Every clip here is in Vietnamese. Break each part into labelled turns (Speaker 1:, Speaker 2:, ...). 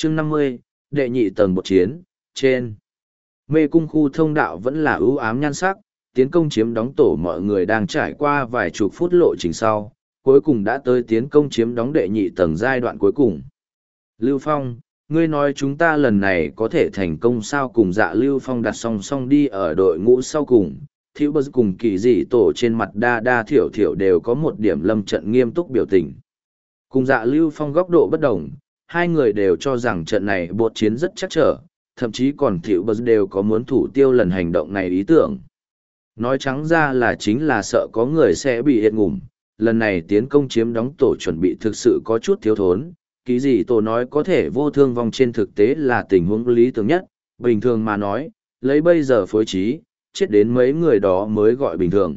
Speaker 1: chương 50, đệ nhị tầng bột chiến, trên. Mê cung khu thông đạo vẫn là ưu ám nhan sắc, tiến công chiếm đóng tổ mọi người đang trải qua vài chục phút lộ trình sau, cuối cùng đã tới tiến công chiếm đóng đệ nhị tầng giai đoạn cuối cùng. Lưu Phong, ngươi nói chúng ta lần này có thể thành công sao? Cùng Dạ Lưu Phong đặt song song đi ở đội ngũ sau cùng, Thiệu Bờ cùng Kỳ Dị Tổ trên mặt đa đa thiểu thiểu đều có một điểm lâm trận nghiêm túc biểu tình. Cùng Dạ Lưu Phong góc độ bất đồng, hai người đều cho rằng trận này bột chiến rất chắc trở, thậm chí còn Thiệu Bờ đều có muốn thủ tiêu lần hành động này ý tưởng. Nói trắng ra là chính là sợ có người sẽ bị hiện ngủm, lần này tiến công chiếm đóng tổ chuẩn bị thực sự có chút thiếu thốn. Kỳ Dị Tổ nói có thể vô thương vong trên thực tế là tình huống lý tưởng nhất, bình thường mà nói, lấy bây giờ phối trí, chết đến mấy người đó mới gọi bình thường.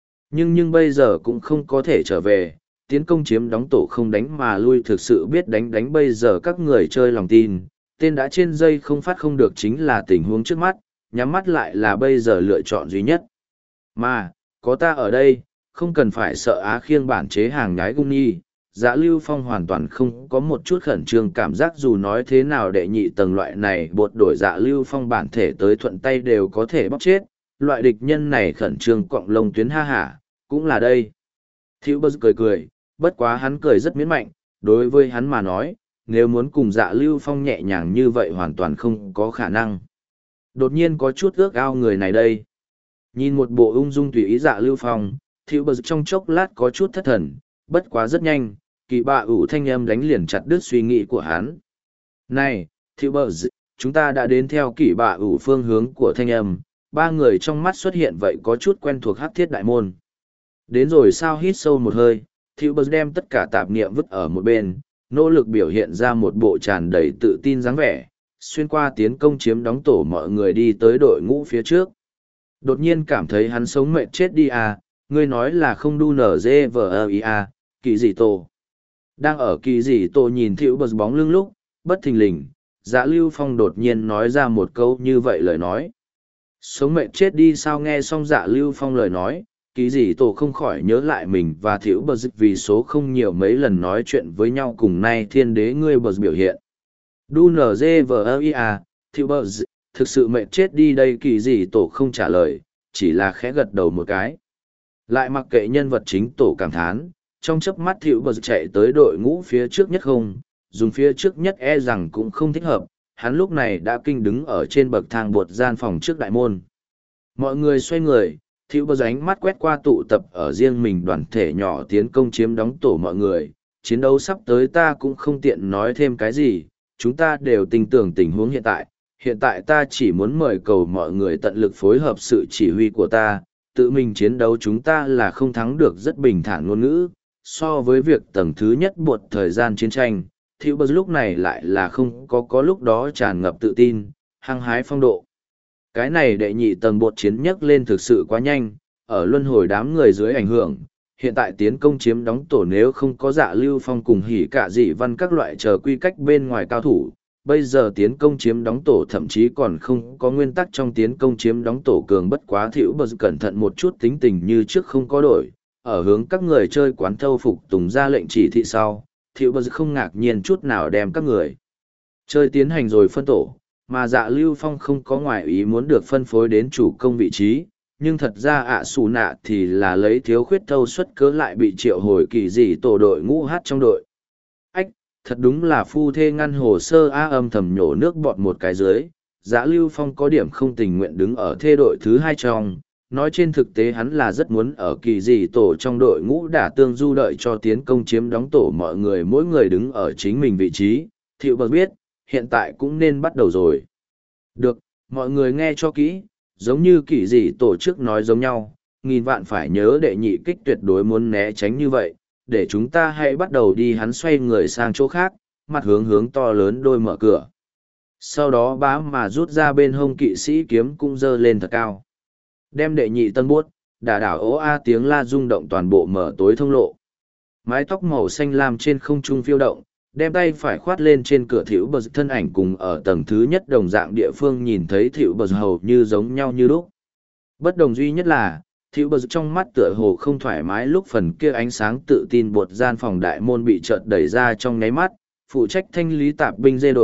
Speaker 1: Nhưng bây giờ cũng không có thể trở về, tiến công chiếm đóng tổ không đánh mà lui thực sự biết đánh bây giờ các người chơi lòng tin, tên đã trên dây không phát không được chính là tình huống trước mắt, nhắm mắt lại là bây giờ lựa chọn duy nhất. Mà, có ta ở đây, không cần phải sợ Á Khiêng bản chế hàng nhái gung nhi. Dạ Lưu Phong hoàn toàn không có một chút khẩn trương cảm giác, dù nói thế nào đệ nhị tầng loại này bột đổi Dạ Lưu Phong bản thể tới thuận tay đều có thể bóc chết, loại địch nhân này khẩn trương cọng lông tuyến ha hả, cũng là đây. Thiệu Bờ cười cười, bất quá hắn cười rất miễn mạnh, đối với hắn mà nói, nếu muốn cùng Dạ Lưu Phong nhẹ nhàng như vậy hoàn toàn không có khả năng. Đột nhiên có chút ước ao người này đây. Nhìn một bộ ung dung tùy ý Dạ Lưu Phong, Thiệu Bờ trong chốc lát có chút thất thần, bất quá rất nhanh, Kỳ Bạ Ủ thanh âm đánh liền chặt đứt suy nghĩ của hắn. Này, Thiệu Bờ, chúng ta đã đến theo Kỳ Bạ Ủ phương hướng của thanh âm, ba người trong mắt xuất hiện vậy có chút quen thuộc Hắc Thiết Đại Môn. Đến rồi sao? Hít sâu một hơi, Thiệu Bờ đem tất cả tạp niệm vứt ở một bên, nỗ lực biểu hiện ra một bộ tràn đầy tự tin dáng vẻ, xuyên qua tiến công chiếm đóng tổ mọi người đi tới đội ngũ phía trước. Đột nhiên cảm thấy hắn sống mệt chết đi à, ngươi nói là không đu nở dê vờ à, Kỳ Dị Tổ. Đang ở Kỳ Dị Tổ nhìn Thiệu Bờ bóng lưng lúc, bất thình lình, Dạ Lưu Phong đột nhiên nói ra một câu như vậy lời nói. Sống mệt chết đi sao? Nghe xong Dạ Lưu Phong lời nói, Kỳ Dị Tổ không khỏi nhớ lại mình và Thiệu Bờ vì số không nhiều mấy lần nói chuyện với nhau cùng nay thiên đế ngươi Bờ biểu hiện. Đu nở dê vờ à, Thiệu Bờ, thực sự mệt chết đi đây. Kỳ Dị Tổ không trả lời, chỉ là khẽ gật đầu một cái. Lại mặc kệ nhân vật chính tổ cảm thán, trong chớp mắt Thiệu Bờ chạy tới đội ngũ phía trước nhất không, dùng phía trước nhất e rằng cũng không thích hợp, hắn lúc này đã kinh đứng ở trên bậc thang bột gian phòng trước đại môn. Mọi người xoay người, Thiệu Bờ ánh mắt quét qua tụ tập ở riêng mình đoàn thể nhỏ tiến công chiếm đóng tổ mọi người, chiến đấu sắp tới ta cũng không tiện nói thêm cái gì, chúng ta đều tin tưởng tình huống hiện tại ta chỉ muốn mời cầu mọi người tận lực phối hợp sự chỉ huy của ta, tự mình chiến đấu chúng ta là không thắng được. Rất bình thản ngôn ngữ, so với việc tầng thứ nhất buộc thời gian chiến tranh, Thiệu Bờ lúc này lại là không có lúc đó tràn ngập tự tin, hăng hái phong độ. Cái này đệ nhị tầng bột chiến nhấc lên thực sự quá nhanh, ở luân hồi đám người dưới ảnh hưởng, hiện tại tiến công chiếm đóng tổ nếu không có Dạ Lưu Phong cùng Hỉ Cả Dị Văn các loại chờ quy cách bên ngoài cao thủ, bây giờ tiến công chiếm đóng tổ thậm chí còn không có nguyên tắc trong tiến công chiếm đóng tổ cường. Bất quá Thiệu Bờ cẩn thận một chút, tính tình như trước không có đổi, ở hướng các người chơi quán thâu phục tùng ra lệnh chỉ thị sau, Thiệu Bờ không ngạc nhiên chút nào đem các người chơi tiến hành rồi phân tổ, mà Dạ Lưu Phong không có ngoại ý muốn được phân phối đến chủ công vị trí, nhưng thật ra Xù Nạ thì là lấy thiếu khuyết thâu suất cớ lại bị triệu hồi Kỳ Dị Tổ đội ngũ hát trong đội. Ách, thật đúng là phu thê ngăn hồ sơ âm thầm nhổ nước bọt một cái dưới. Dạ Lưu Phong có điểm không tình nguyện đứng ở thê đội thứ hai trong, nói trên thực tế hắn là rất muốn ở Kỳ Dị Tổ trong đội ngũ đả tương du đợi cho tiến công chiếm đóng tổ mọi người mỗi người đứng ở chính mình vị trí. Thiệu Bờ biết, hiện tại cũng nên bắt đầu rồi. Được, mọi người nghe cho kỹ, giống như Kỳ Dị Tổ trước nói giống nhau, nghìn vạn phải nhớ đệ nhị kích tuyệt đối muốn né tránh như vậy, để chúng ta hãy bắt đầu đi. Hắn xoay người sang chỗ khác, mặt hướng to lớn đôi mở cửa. Sau đó bá mà rút ra bên hông kỵ sĩ kiếm cũng giơ lên thật cao. Đem đệ nhị tân buốt, đả đảo ố tiếng la rung động toàn bộ mở tối thông lộ. Mái tóc màu xanh lam trên không trung phiêu động, đem tay phải khoát lên trên cửa. Thiệu Bờ thân ảnh cùng ở tầng thứ nhất đồng dạng địa phương nhìn thấy Thiệu Bờ hầu như giống nhau như lúc. Bất đồng duy nhất là, Thiệu Bờ trong mắt tựa hồ không thoải mái lúc phần kia ánh sáng tự tin bột gian phòng đại môn bị chợt đẩy ra trong nháy mắt, phụ trách thanh lý tạp binh dê đội,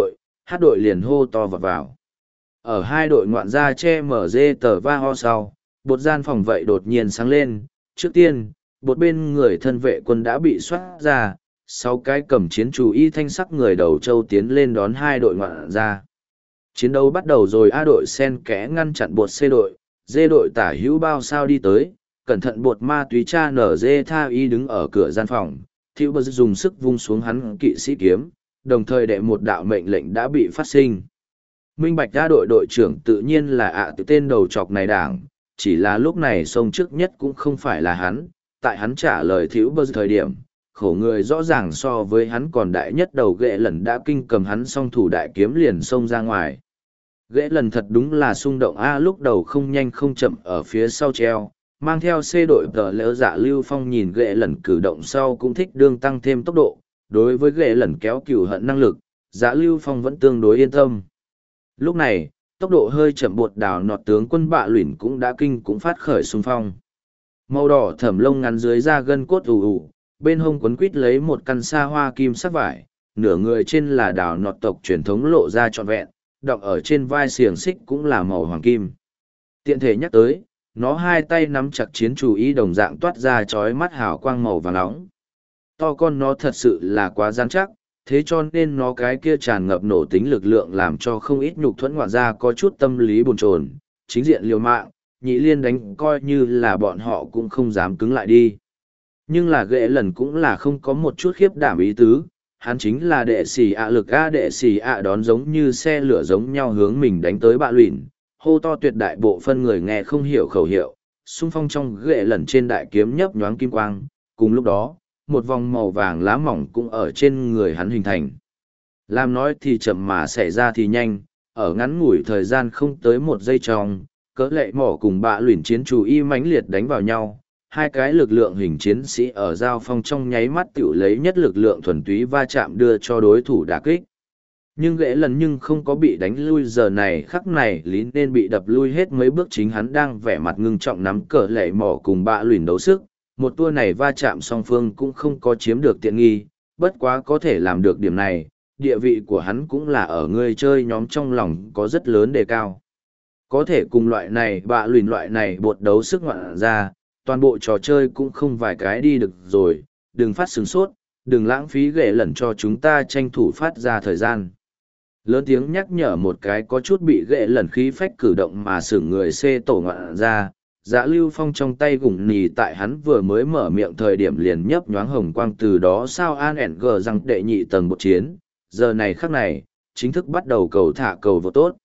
Speaker 1: hát đội liền hô to vọt vào. Ở hai đội ngoạn gia che mở dê tờ va ho sau, bột gian phòng vậy đột nhiên sáng lên. Trước tiên, bột bên người thân vệ quân đã bị xoát ra, 6 cái cầm chiến chủ y thanh sắc người đầu châu tiến lên đón hai đội ngoạn gia. Chiến đấu bắt đầu rồi. A đội sen kẽ ngăn chặn bột C đội, D đội tả hữu bao sao đi tới, cẩn thận bột ma túy cha nở dê tha y đứng ở cửa gian phòng, Thiệu Bờ dùng sức vung xuống hắn kỵ sĩ kiếm, đồng thời đệ một đạo mệnh lệnh đã bị phát sinh. Minh Bạch A đội đội trưởng tự nhiên là tự tên đầu chọc này đảng, chỉ là lúc này sông trước nhất cũng không phải là hắn, tại hắn trả lời Thiệu Bờ thời điểm, khổ người rõ ràng so với hắn còn đại nhất đầu ghệ lần đã kinh cầm hắn song thủ đại kiếm liền xông ra ngoài. Ghệ lần thật đúng là xung động A lúc đầu không nhanh không chậm ở phía sau treo, mang theo C đội tờ lỡ dạ Lưu Phong nhìn ghệ lần cử động sau cũng thích đương tăng thêm tốc độ, đối với ghệ lần kéo cửu hận năng lực, dạ Lưu Phong vẫn tương đối yên tâm. Lúc này, tốc độ hơi chậm bột đảo nọt tướng quân bạ luyện cũng đã kinh cũng phát khởi xung phong. Màu đỏ thẩm lông ngắn dưới da gân cốt ù ù, bên hông quấn quít lấy một căn sa hoa kim sắc vải, nửa người trên là đảo nọt tộc truyền thống lộ ra trọn vẹn, đọng ở trên vai xiềng xích cũng là màu hoàng kim. Tiện thể nhắc tới, nó hai tay nắm chặt chiến chủ ý đồng dạng toát ra chói mắt hào quang màu vàng nóng. To con nó thật sự là quá gian chắc, thế cho nên nó cái kia tràn ngập nổ tính lực lượng làm cho không ít nhục thuẫn ngoại ra có chút tâm lý bồn chồn, chính diện liều mạng, nhị liên đánh coi như là bọn họ cũng không dám cứng lại đi. Nhưng là ghệ lần cũng là không có một chút khiếp đảm ý tứ, hắn chính là đệ sĩ ạ lực A đệ sĩ ạ đón giống như xe lửa giống nhau hướng mình đánh tới bạ luyện, hô to tuyệt đại bộ phân người nghe không hiểu khẩu hiệu, xung phong trong ghệ lần trên đại kiếm nhấp nhoáng kim quang, cùng lúc đó, một vòng màu vàng lá mỏng cũng ở trên người hắn hình thành. Làm nói thì chậm mà xảy ra thì nhanh, ở ngắn ngủi thời gian không tới một giây trong, cỡ lệ mỏ cùng bạ luyện chiến chủ y mãnh liệt đánh vào nhau, hai cái lực lượng hình chiến sĩ ở giao phong trong nháy mắt tiểu lấy nhất lực lượng thuần túy va chạm đưa cho đối thủ đả kích. Nhưng ghệ lần nhưng không có bị đánh lui giờ này khắc này lý nên bị đập lui hết mấy bước chính hắn đang vẻ mặt ngưng trọng nắm cỡ lệ mỏ cùng bạ luyện đấu sức. Một tour này va chạm song phương cũng không có chiếm được tiện nghi, bất quá có thể làm được điểm này, địa vị của hắn cũng là ở người chơi nhóm trong lòng có rất lớn đề cao. Có thể cùng loại này bạ luyện loại này bột đấu sức ngoạn ra, toàn bộ trò chơi cũng không vài cái đi được rồi, đừng phát sướng sốt, đừng lãng phí ghệ lần cho chúng ta tranh thủ phát ra thời gian. Lớn tiếng nhắc nhở một cái có chút bị ghệ lần khí phách cử động mà xử người C tổ ngoạn ra, dạ Lưu Phong trong tay gùng nì tại hắn vừa mới mở miệng thời điểm liền nhấp nhoáng hồng quang từ đó sao an ẻn gờ răng đệ nhị tầng một chiến, giờ này khắc này, chính thức bắt đầu cầu thả cầu vô tốt.